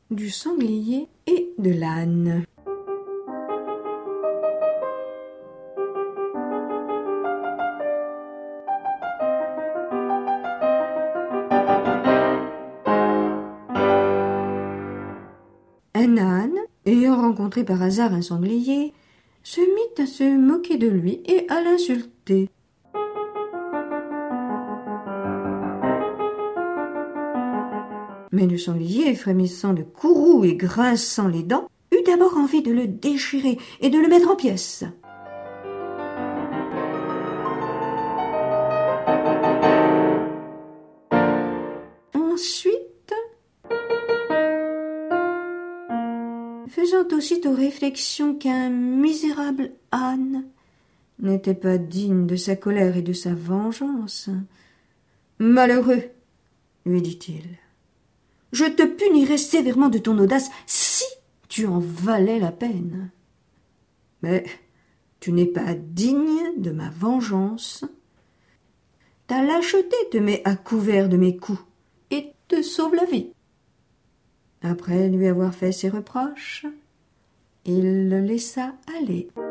du sanglier et de l'âne. Un âne, ayant rencontré par hasard un sanglier, se mit à se moquer de lui et à l'insulter. Mais le sanglier, frémissant de courroux et grinçant les dents, eut d'abord envie de le déchirer et de le mettre en pièces. Ensuite, faisant aussitôt réflexion qu'un misérable âne n'était pas digne de sa colère et de sa vengeance, « Malheureux, lui dit-il, je te punirai sévèrement de ton audace si tu en valais la peine. Mais tu n'es pas digne de ma vengeance. Ta lâcheté te met à couvert de mes coups et te sauve la vie. » Après lui avoir fait ses reproches, il le laissa aller.